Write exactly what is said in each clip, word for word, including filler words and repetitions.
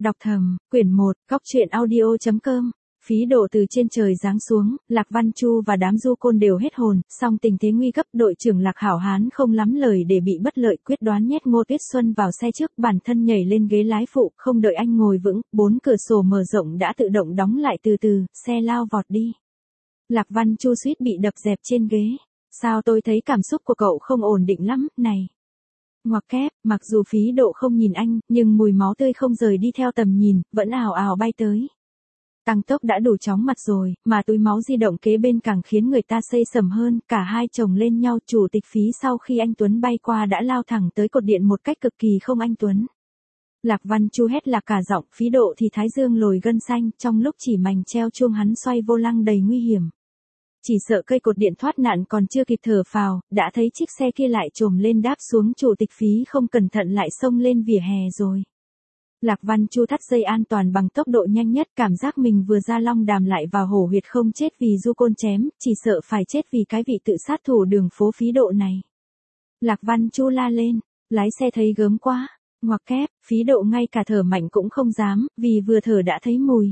Đọc thầm, quyển một, góc truyện audio.com. Phí độ từ trên trời giáng xuống, Lạc Văn Chu và đám du côn đều hết hồn, song tình thế nguy cấp, đội trưởng Lạc Hảo Hán không lắm lời để bị bất lợi, quyết đoán nhét Ngô Tuyết Xuân vào xe trước, bản thân nhảy lên ghế lái phụ, không đợi anh ngồi vững, bốn cửa sổ mở rộng đã tự động đóng lại từ từ, xe lao vọt đi. Lạc Văn Chu suýt bị đập dẹp trên ghế. Sao tôi thấy cảm xúc của cậu không ổn định lắm, này. Ngoặc kép, mặc dù Phí độ không nhìn anh, nhưng mùi máu tươi không rời đi theo tầm nhìn, vẫn ào ào bay tới. Tăng tốc đã đủ chóng mặt rồi, mà túi máu di động kế bên càng khiến người ta xây sầm hơn, cả hai chồng lên nhau. Chủ tịch Phí sau khi anh Tuấn bay qua đã lao thẳng tới cột điện một cách cực kỳ không anh Tuấn. Lạc Văn Chu hét lạc cả giọng, Phí độ thì thái dương lồi gân xanh, trong lúc chỉ mảnh treo chuông hắn xoay vô lăng đầy nguy hiểm. Chỉ sợ cây cột điện thoát nạn còn chưa kịp thở phào, đã thấy chiếc xe kia lại trồm lên đáp xuống. Chủ tịch Phí không cẩn thận lại xông lên vỉa hè rồi. Lạc Văn Chu thắt dây an toàn bằng tốc độ nhanh nhất, cảm giác mình vừa ra long đàm lại vào hổ huyệt, không chết vì du côn chém, chỉ sợ phải chết vì cái vị tự sát thủ đường phố Phí độ này. Lạc Văn Chu la lên, lái xe thấy gớm quá, ngoặc kép, Phí độ ngay cả thở mạnh cũng không dám, vì vừa thở đã thấy mùi.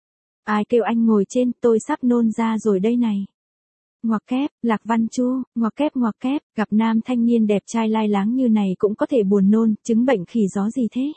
Ai kêu anh ngồi trên, tôi sắp nôn ra rồi đây này. Ngoặc kép, Lạc Văn Chu, ngoặc kép ngoặc kép, gặp nam thanh niên đẹp trai lai láng như này cũng có thể buồn nôn, chứng bệnh khỉ gió gì thế?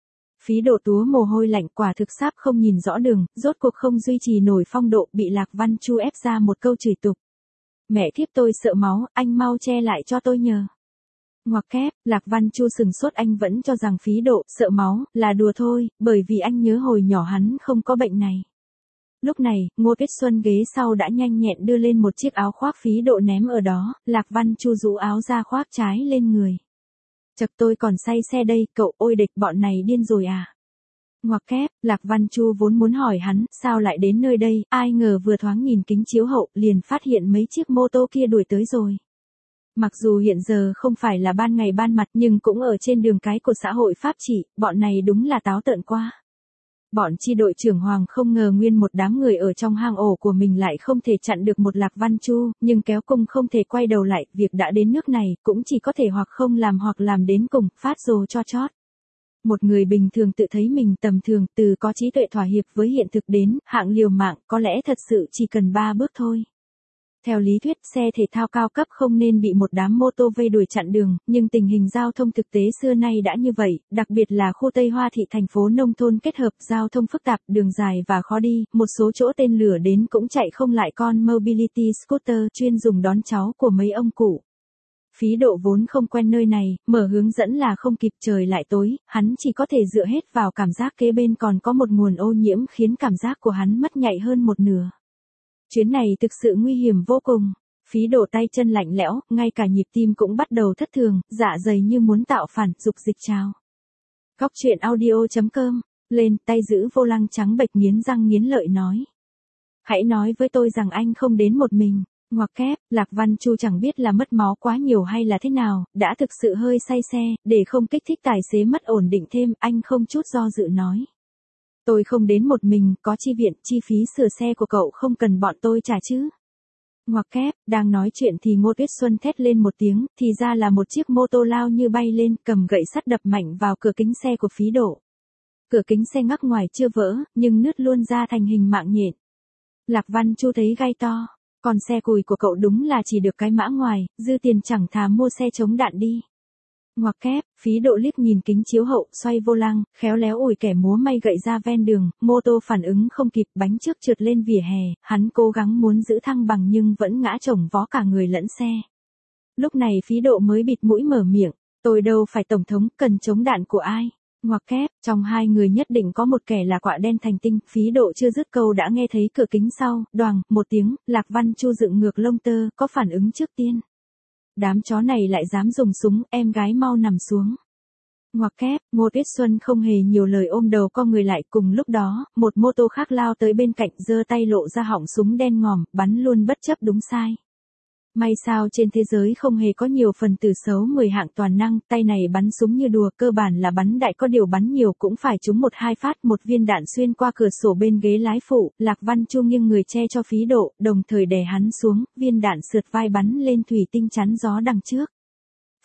Phí độ túa mồ hôi lạnh, quả thực sắp không nhìn rõ đường, rốt cuộc không duy trì nổi phong độ, bị Lạc Văn Chu ép ra một câu chửi tục. Mẹ kiếp tôi sợ máu, anh mau che lại cho tôi nhờ. Ngoặc kép, Lạc Văn Chu sừng sốt, anh vẫn cho rằng Phí độ sợ máu là đùa thôi, bởi vì anh nhớ hồi nhỏ hắn không có bệnh này. Lúc này, Ngô Tuyết Xuân ghế sau đã nhanh nhẹn đưa lên một chiếc áo khoác Phí độ ném ở đó, Lạc Văn Chu rũ áo ra khoác trái lên người. Chật, tôi còn say xe đây, cậu, ôi địch, bọn này điên rồi à? Ngoặc kép, Lạc Văn Chu vốn muốn hỏi hắn, sao lại đến nơi đây, ai ngờ vừa thoáng nhìn kính chiếu hậu, liền phát hiện mấy chiếc mô tô kia đuổi tới rồi. Mặc dù hiện giờ không phải là ban ngày ban mặt, nhưng cũng ở trên đường cái của xã hội pháp trị, bọn này đúng là táo tợn quá. Bọn chi đội trưởng Hoàng không ngờ nguyên một đám người ở trong hang ổ của mình lại không thể chặn được một Lạc Văn Chu, nhưng kéo cung không thể quay đầu lại, việc đã đến nước này, cũng chỉ có thể hoặc không làm hoặc làm đến cùng, phát rồ cho chót. Một người bình thường tự thấy mình tầm thường, từ có trí tuệ thỏa hiệp với hiện thực đến hạng liều mạng, có lẽ thật sự chỉ cần ba bước thôi. Theo lý thuyết, xe thể thao cao cấp không nên bị một đám mô tô vây đuổi chặn đường, nhưng tình hình giao thông thực tế xưa nay đã như vậy, đặc biệt là khu Tây Hoa thị thành phố nông thôn kết hợp giao thông phức tạp, đường dài và khó đi, một số chỗ tên lửa đến cũng chạy không lại con mobility scooter chuyên dùng đón cháu của mấy ông cụ. Phí độ vốn không quen nơi này, mở hướng dẫn là không kịp, trời lại tối, hắn chỉ có thể dựa hết vào cảm giác kế bên còn có một nguồn ô nhiễm khiến cảm giác của hắn mất nhạy hơn một nửa. Chuyến này thực sự nguy hiểm vô cùng. Phí độ tay chân lạnh lẽo, ngay cả nhịp tim cũng bắt đầu thất thường, dạ dày như muốn tạo phản, dục dịch trào. Góc truyện audio.com, lên, tay giữ vô lăng trắng bệch, nghiến răng nghiến lợi nói. Hãy nói với tôi rằng anh không đến một mình. Ngoặc kép, Lạc Văn Chu chẳng biết là mất máu quá nhiều hay là thế nào, đã thực sự hơi say xe, để không kích thích tài xế mất ổn định thêm, anh không chút do dự nói. Tôi không đến một mình, có chi viện, chi phí sửa xe của cậu không cần bọn tôi trả chứ. Ngoặc kép, đang nói chuyện thì Ngô Tuyết Xuân thét lên một tiếng, thì ra là một chiếc mô tô lao như bay lên, cầm gậy sắt đập mạnh vào cửa kính xe của Phí độ. Cửa kính xe ngắc ngoài chưa vỡ, nhưng nứt luôn ra thành hình mạng nhện. Lạc Văn Chu thấy gai to, còn xe cùi của cậu đúng là chỉ được cái mã ngoài, dư tiền chẳng thà mua xe chống đạn đi. Ngoặc kép, Phí độ liếc nhìn kính chiếu hậu, xoay vô lăng, khéo léo ủi kẻ múa may gậy ra ven đường, mô tô phản ứng không kịp, bánh trước trượt lên vỉa hè, hắn cố gắng muốn giữ thăng bằng nhưng vẫn ngã chồng vó cả người lẫn xe. Lúc này Phí độ mới bịt mũi mở miệng, tôi đâu phải tổng thống, cần chống đạn của ai. Ngoặc kép, trong hai người nhất định có một kẻ là quạ đen thành tinh, Phí độ chưa dứt câu đã nghe thấy cửa kính sau, đoàng, một tiếng, Lạc Văn Chu dựng ngược lông tơ, có phản ứng trước tiên. Đám chó này lại dám dùng súng, em gái mau nằm xuống. Ngoặc kép, Ngô Tuyết Xuân không hề nhiều lời ôm đầu co người lại, cùng lúc đó, một mô tô khác lao tới bên cạnh, giơ tay lộ ra họng súng đen ngòm, bắn luôn bất chấp đúng sai. May sao trên thế giới không hề có nhiều phần tử xấu mười hạng toàn năng, tay này bắn súng như đùa, cơ bản là bắn đại, có điều bắn nhiều cũng phải trúng một hai phát, một viên đạn xuyên qua cửa sổ bên ghế lái phụ, Lạc Văn Chu nghiêng người che cho Phí độ, đồng thời đè hắn xuống, viên đạn sượt vai bắn lên thủy tinh chắn gió đằng trước.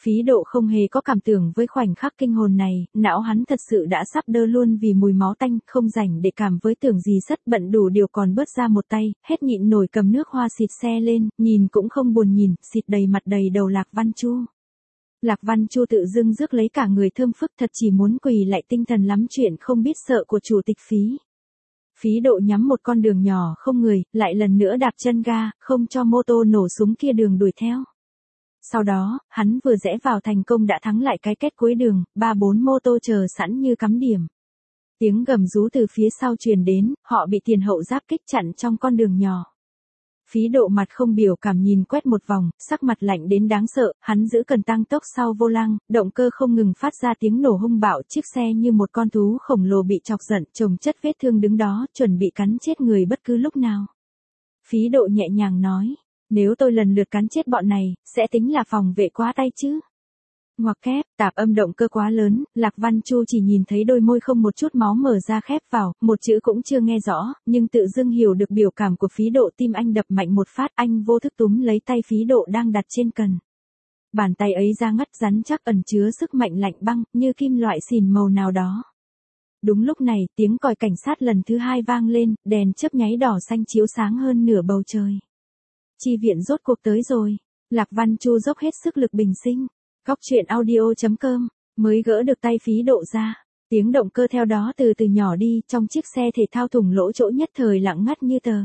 Phí Độ không hề có cảm tưởng với khoảnh khắc kinh hồn này, não hắn thật sự đã sắp đơ luôn vì mùi máu tanh, không rảnh để cảm với tưởng gì sất bận đủ điều còn bớt ra một tay, hết nhịn nổi cầm nước hoa xịt xe lên, nhìn cũng không buồn nhìn, xịt đầy mặt đầy đầu Lạc Văn Chu. Lạc Văn Chu tự dưng rước lấy cả người thơm phức thật chỉ muốn quỳ lại tinh thần lắm chuyện không biết sợ của chủ tịch Phí. Phí Độ nhắm một con đường nhỏ không người, lại lần nữa đạp chân ga, không cho mô tô nổ súng kia đường đuổi theo. Sau đó, hắn vừa rẽ vào thành công đã thắng lại cái kết cuối đường, ba bốn mô tô chờ sẵn như cắm điểm. Tiếng gầm rú từ phía sau truyền đến, họ bị tiền hậu giáp kích chặn trong con đường nhỏ. Phí Độ mặt không biểu cảm nhìn quét một vòng, sắc mặt lạnh đến đáng sợ, hắn giữ cần tăng tốc sau vô lăng, động cơ không ngừng phát ra tiếng nổ hung bạo, chiếc xe như một con thú khổng lồ bị chọc giận, chồng chất vết thương đứng đó, chuẩn bị cắn chết người bất cứ lúc nào. Phí Độ nhẹ nhàng nói, nếu tôi lần lượt cắn chết bọn này, sẽ tính là phòng vệ quá tay chứ. Ngoặc kép, tạp âm động cơ quá lớn, Lạc Văn Chu chỉ nhìn thấy đôi môi không một chút máu mở ra khép vào, một chữ cũng chưa nghe rõ, nhưng tự dưng hiểu được biểu cảm của Phí Độ, tim anh đập mạnh một phát, anh vô thức túm lấy tay Phí Độ đang đặt trên cần. Bàn tay ấy ra ngắt rắn chắc ẩn chứa sức mạnh lạnh băng, như kim loại xìn màu nào đó. Đúng lúc này, tiếng còi cảnh sát lần thứ hai vang lên, đèn chớp nháy đỏ xanh chiếu sáng hơn nửa bầu trời. Chi viện rốt cuộc tới rồi. Lạc Văn Chu dốc hết sức lực bình sinh. Góc truyện audio chấm com mới gỡ được tay Phí Độ ra. Tiếng động cơ theo đó từ từ nhỏ đi, trong chiếc xe thể thao thủng lỗ chỗ nhất thời lặng ngắt như tờ.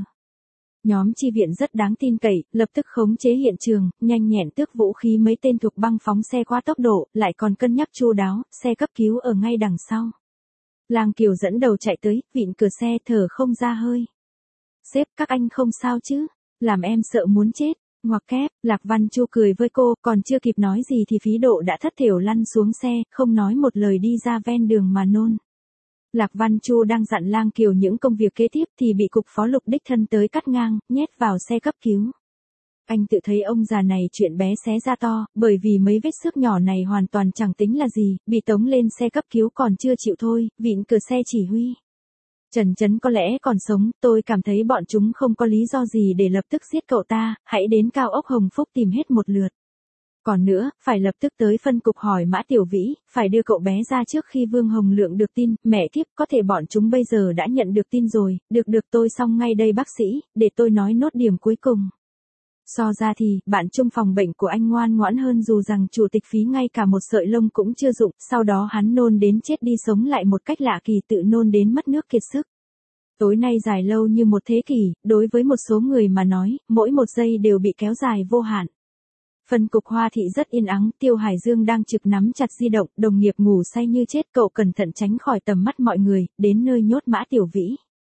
Nhóm chi viện rất đáng tin cậy, lập tức khống chế hiện trường, nhanh nhẹn tước vũ khí mấy tên thuộc băng phóng xe qua tốc độ, lại còn cân nhắc chu đáo, xe cấp cứu ở ngay đằng sau. Lang Kiều dẫn đầu chạy tới, vịn cửa xe thở không ra hơi. Sếp, các anh không sao chứ? Làm em sợ muốn chết. Ngoặc kép, Lạc Văn Chu cười với cô, còn chưa kịp nói gì thì Phí Độ đã thất thểu lăn xuống xe, không nói một lời đi ra ven đường mà nôn. Lạc Văn Chu đang dặn Lang Kiều những công việc kế tiếp thì bị cục phó Lục đích thân tới cắt ngang, nhét vào xe cấp cứu. Anh tự thấy ông già này chuyện bé xé ra to, bởi vì mấy vết xước nhỏ này hoàn toàn chẳng tính là gì, bị tống lên xe cấp cứu còn chưa chịu thôi, vịn cửa xe chỉ huy. Trần Chấn có lẽ còn sống, tôi cảm thấy bọn chúng không có lý do gì để lập tức giết cậu ta, hãy đến cao ốc Hồng Phúc tìm hết một lượt. Còn nữa, phải lập tức tới phân cục hỏi Mã Tiểu Vĩ, phải đưa cậu bé ra trước khi Vương Hồng Lượng được tin, mẹ kiếp, có thể bọn chúng bây giờ đã nhận được tin rồi, được được tôi xong ngay đây bác sĩ, để tôi nói nốt điểm cuối cùng. So ra thì, bạn chung phòng bệnh của anh ngoan ngoãn hơn dù rằng chủ tịch Phí ngay cả một sợi lông cũng chưa dụng, sau đó hắn nôn đến chết đi sống lại một cách lạ kỳ tự nôn đến mất nước kiệt sức. Tối nay dài lâu như một thế kỷ, đối với một số người mà nói, mỗi một giây đều bị kéo dài vô hạn. Phân cục Hoa Thị rất yên ắng, Tiêu Hải Dương đang trực nắm chặt di động, đồng nghiệp ngủ say như chết, cậu cẩn thận tránh khỏi tầm mắt mọi người, đến nơi nhốt Mã Tiểu Vĩ.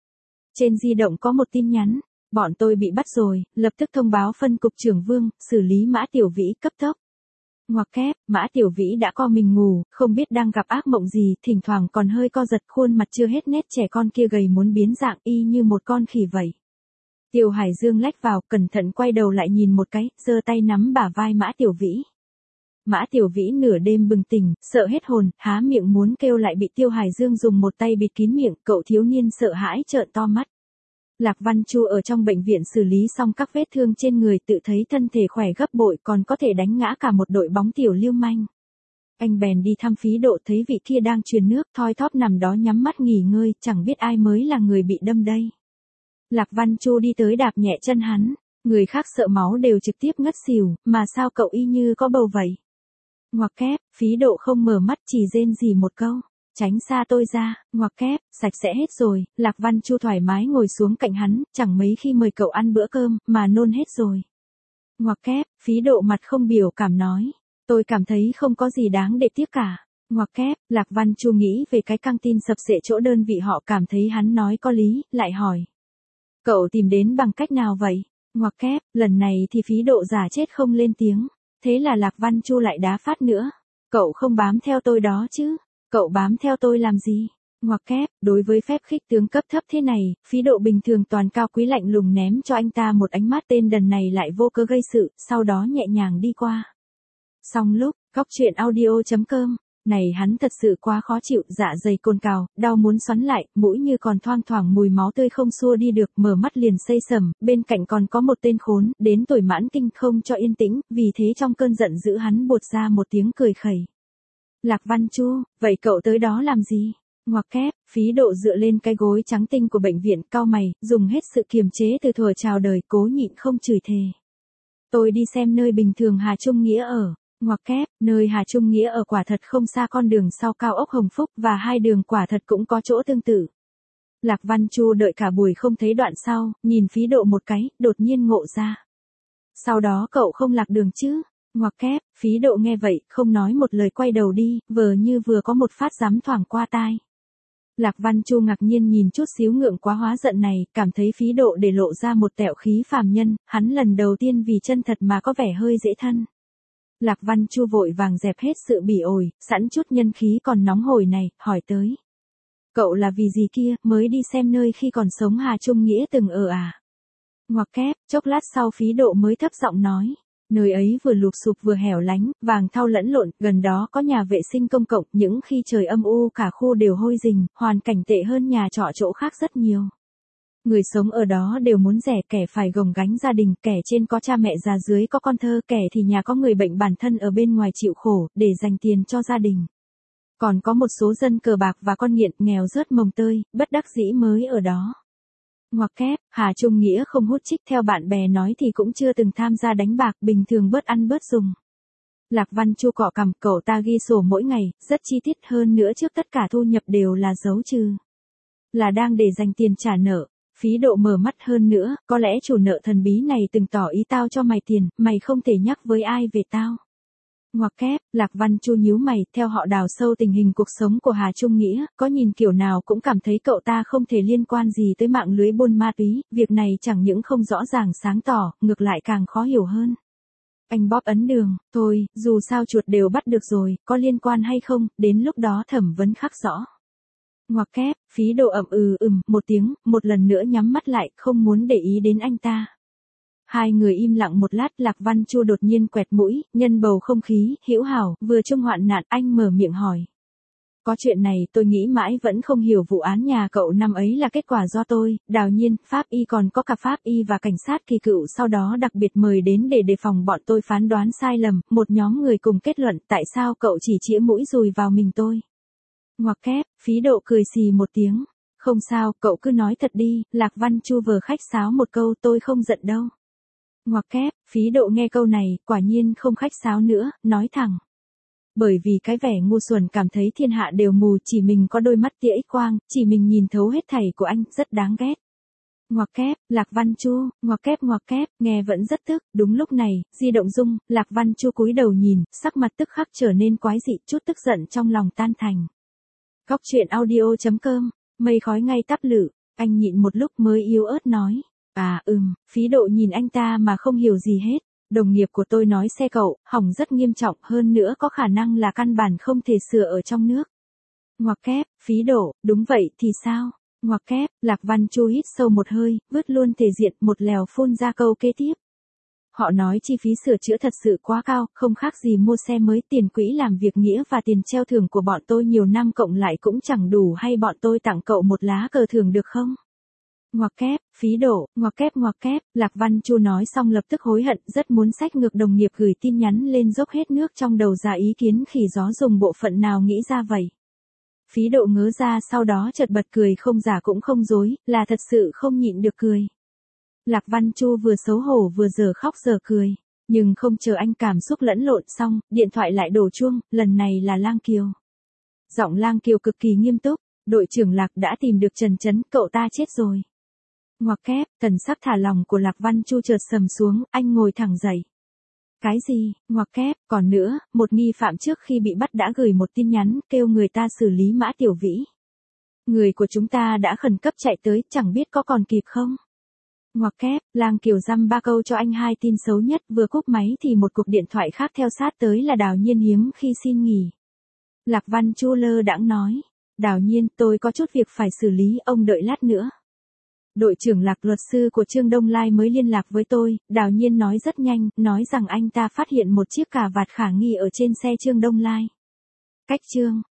Trên di động có một tin nhắn. Bọn tôi bị bắt rồi, lập tức thông báo phân cục trưởng Vương, xử lý Mã Tiểu Vĩ cấp tốc. Ngoặc kép, Mã Tiểu Vĩ đã co mình ngủ, không biết đang gặp ác mộng gì, thỉnh thoảng còn hơi co giật, khuôn mặt chưa hết nét trẻ con kia gầy muốn biến dạng y như một con khỉ vậy. Tiêu Hải Dương lách vào, cẩn thận quay đầu lại nhìn một cái, giơ tay nắm bả vai Mã Tiểu Vĩ. Mã Tiểu Vĩ nửa đêm bừng tỉnh, sợ hết hồn, há miệng muốn kêu lại bị Tiêu Hải Dương dùng một tay bịt kín miệng, cậu thiếu niên sợ hãi trợn to mắt. Lạc Văn Chu ở trong bệnh viện xử lý xong các vết thương trên người tự thấy thân thể khỏe gấp bội còn có thể đánh ngã cả một đội bóng tiểu lưu manh. Anh bèn đi thăm Phí Độ thấy vị kia đang truyền nước thoi thóp nằm đó nhắm mắt nghỉ ngơi, chẳng biết ai mới là người bị đâm đây. Lạc Văn Chu đi tới đạp nhẹ chân hắn, người khác sợ máu đều trực tiếp ngất xỉu, mà sao cậu y như có bầu vậy? Ngoặc kép, Phí Độ không mở mắt chỉ rên rỉ một câu. Tránh xa tôi ra, ngoặc kép, sạch sẽ hết rồi, Lạc Văn Chu thoải mái ngồi xuống cạnh hắn, chẳng mấy khi mời cậu ăn bữa cơm, mà nôn hết rồi. Ngoặc kép, Phí Độ mặt không biểu cảm nói, tôi cảm thấy không có gì đáng để tiếc cả. Ngoặc kép, Lạc Văn Chu nghĩ về cái căng tin sập sệ chỗ đơn vị họ cảm thấy hắn nói có lý, lại hỏi. Cậu tìm đến bằng cách nào vậy? Ngoặc kép, lần này thì Phí Độ giả chết không lên tiếng, thế là Lạc Văn Chu lại đá phát nữa. Cậu không bám theo tôi đó chứ? Cậu bám theo tôi làm gì? Ngoặc kép, đối với phép khích tướng cấp thấp thế này, Phí Độ bình thường toàn cao quý lạnh lùng ném cho anh ta một ánh mắt tên đần này lại vô cớ gây sự, sau đó nhẹ nhàng đi qua. Xong lúc, góc truyện audio chấm com Này hắn thật sự quá khó chịu, dạ dày cồn cào, đau muốn xoắn lại, mũi như còn thoang thoảng mùi máu tươi không xua đi được, mở mắt liền xây sầm, bên cạnh còn có một tên khốn, đến tuổi mãn kinh không cho yên tĩnh, vì thế trong cơn giận dữ hắn buột ra một tiếng cười khẩy. Lạc Văn Chu, vậy cậu tới đó làm gì? Ngoặc kép, Phí Độ dựa lên cái gối trắng tinh của bệnh viện, cau mày, dùng hết sự kiềm chế từ thuở chào đời, cố nhịn không chửi thề. Tôi đi xem nơi bình thường Hà Trung Nghĩa ở. Ngoặc kép, nơi Hà Trung Nghĩa ở quả thật không xa con đường sau cao ốc Hồng Phúc và hai đường quả thật cũng có chỗ tương tự. Lạc Văn Chu đợi cả buổi không thấy đoạn sau, nhìn Phí Độ một cái, đột nhiên ngộ ra. Sau đó cậu không lạc đường chứ? Ngoặc kép, Phí Độ nghe vậy, không nói một lời quay đầu đi, vờ như vừa có một phát giám thoảng qua tai. Lạc Văn Chu ngạc nhiên nhìn chút xíu ngượng quá hóa giận này, cảm thấy Phí Độ để lộ ra một tẹo khí phàm nhân, hắn lần đầu tiên vì chân thật mà có vẻ hơi dễ thân. Lạc Văn Chu vội vàng dẹp hết sự bỉ ổi, sẵn chút nhân khí còn nóng hổi này, hỏi tới. Cậu là vì gì kia, mới đi xem nơi khi còn sống Hà Trung Nghĩa từng ở à? Ngoặc kép, chốc lát sau Phí Độ mới thấp giọng nói. Nơi ấy vừa lụp xụp vừa hẻo lánh, vàng thau lẫn lộn, gần đó có nhà vệ sinh công cộng, những khi trời âm u cả khu đều hôi rình, hoàn cảnh tệ hơn nhà trọ chỗ khác rất nhiều. Người sống ở đó đều muốn rẻ, kẻ phải gồng gánh gia đình, kẻ trên có cha mẹ già dưới có con thơ, kẻ thì nhà có người bệnh bản thân ở bên ngoài chịu khổ, để dành tiền cho gia đình. Còn có một số dân cờ bạc và con nghiện, nghèo rớt mồng tơi, bất đắc dĩ mới ở đó. Ngoặc kép, Hà Trung Nghĩa không hút chích, theo bạn bè nói thì cũng chưa từng tham gia đánh bạc, bình thường bớt ăn bớt dùng. Lạc Văn Chu cọ cằm, cậu ta ghi sổ mỗi ngày, rất chi tiết, hơn nữa trước tất cả thu nhập đều là giấu trừ. Là đang để dành tiền trả nợ. Phí Độ mở mắt, hơn nữa, có lẽ chủ nợ thần bí này từng tỏ ý tao cho mày tiền, mày không thể nhắc với ai về tao. Ngoặc kép, Lạc Văn Chu nhíu mày, theo họ đào sâu tình hình cuộc sống của Hà Trung Nghĩa, có nhìn kiểu nào cũng cảm thấy cậu ta không thể liên quan gì tới mạng lưới buôn ma túy, việc này chẳng những không rõ ràng sáng tỏ, ngược lại càng khó hiểu hơn. Anh bóp ấn đường, thôi, dù sao chuột đều bắt được rồi, có liên quan hay không, đến lúc đó thẩm vấn khắc rõ. Ngoặc kép, Phí Độ ậm ừ ừm một tiếng, một lần nữa nhắm mắt lại, không muốn để ý đến anh ta. Hai người im lặng một lát, Lạc Văn Chu đột nhiên quẹt mũi, nhân bầu không khí, hữu hảo, vừa chung hoạn nạn, anh mở miệng hỏi. Có chuyện này, tôi nghĩ mãi vẫn không hiểu, vụ án nhà cậu năm ấy là kết quả do tôi, Đào Nhiên, pháp y, còn có cả pháp y và cảnh sát kỳ cựu sau đó đặc biệt mời đến để đề phòng bọn tôi phán đoán sai lầm, một nhóm người cùng kết luận tại sao cậu chỉ chĩa mũi dùi vào mình tôi. Ngoặc kép, Phí Độ cười xì một tiếng. Không sao, cậu cứ nói thật đi, Lạc Văn Chu vừa khách sáo một câu, tôi không giận đâu. Ngoặc kép, Phí Độ nghe câu này, quả nhiên không khách sáo nữa, nói thẳng. Bởi vì cái vẻ ngu xuẩn cảm thấy thiên hạ đều mù, chỉ mình có đôi mắt tia ích quang, chỉ mình nhìn thấu hết thảy của anh, rất đáng ghét. Ngoặc kép, Lạc Văn Chu, ngoặc kép ngoặc kép, nghe vẫn rất tức, đúng lúc này, di động rung, Lạc Văn Chu cúi đầu nhìn, sắc mặt tức khắc trở nên quái dị, chút tức giận trong lòng tan thành. Góc truyện audio chấm com, mây khói ngay tắp lự, anh nhịn một lúc mới yếu ớt nói. À ừm, Phí Độ nhìn anh ta mà không hiểu gì hết. Đồng nghiệp của tôi nói xe cậu, hỏng rất nghiêm trọng, hơn nữa có khả năng là căn bản không thể sửa ở trong nước. Ngoặc kép, Phí Độ, đúng vậy thì sao? Ngoặc kép, Lạc Văn Chu hít sâu một hơi, vứt luôn thể diện, một lèo phun ra câu kế tiếp. Họ nói chi phí sửa chữa thật sự quá cao, không khác gì mua xe mới, tiền quỹ làm việc nghĩa và tiền treo thưởng của bọn tôi nhiều năm cộng lại cũng chẳng đủ, hay bọn tôi tặng cậu một lá cờ thưởng được không? Ngoặc kép, Phí Độ, ngoặc kép ngoặc kép, Lạc Văn Chu nói xong lập tức hối hận, rất muốn xách ngược đồng nghiệp gửi tin nhắn lên dốc hết nước trong đầu ra ý kiến khỉ gió dùng bộ phận nào nghĩ ra vậy. Phí Độ ngớ ra, sau đó chợt bật cười, không giả cũng không dối, là thật sự không nhịn được cười. Lạc Văn Chu vừa xấu hổ vừa giờ khóc giờ cười, nhưng không chờ anh cảm xúc lẫn lộn xong, điện thoại lại đổ chuông, lần này là Lang Kiều. Giọng Lang Kiều cực kỳ nghiêm túc, đội trưởng Lạc đã tìm được Trần Chấn, cậu ta chết rồi. Ngoặc kép, thần sắc thả lòng của Lạc Văn Chu chợt sầm xuống, anh ngồi thẳng dậy. Cái gì? Ngoặc kép, còn nữa, một nghi phạm trước khi bị bắt đã gửi một tin nhắn, kêu người ta xử lý Mã Tiểu Vĩ. Người của chúng ta đã khẩn cấp chạy tới, chẳng biết có còn kịp không? Ngoặc kép, Lang Kiều dăm ba câu cho anh hai tin xấu nhất, vừa cúp máy thì một cuộc điện thoại khác theo sát tới là Đào Nhiên hiếm khi xin nghỉ. Lạc Văn Chu lơ đãng nói, Đào Nhiên, tôi có chút việc phải xử lý, ông đợi lát nữa. Đội trưởng Lạc, luật sư của Trương Đông Lai mới liên lạc với tôi, Đào Nhiên nói rất nhanh, nói rằng anh ta phát hiện một chiếc cà vạt khả nghi ở trên xe Trương Đông Lai. Cách chương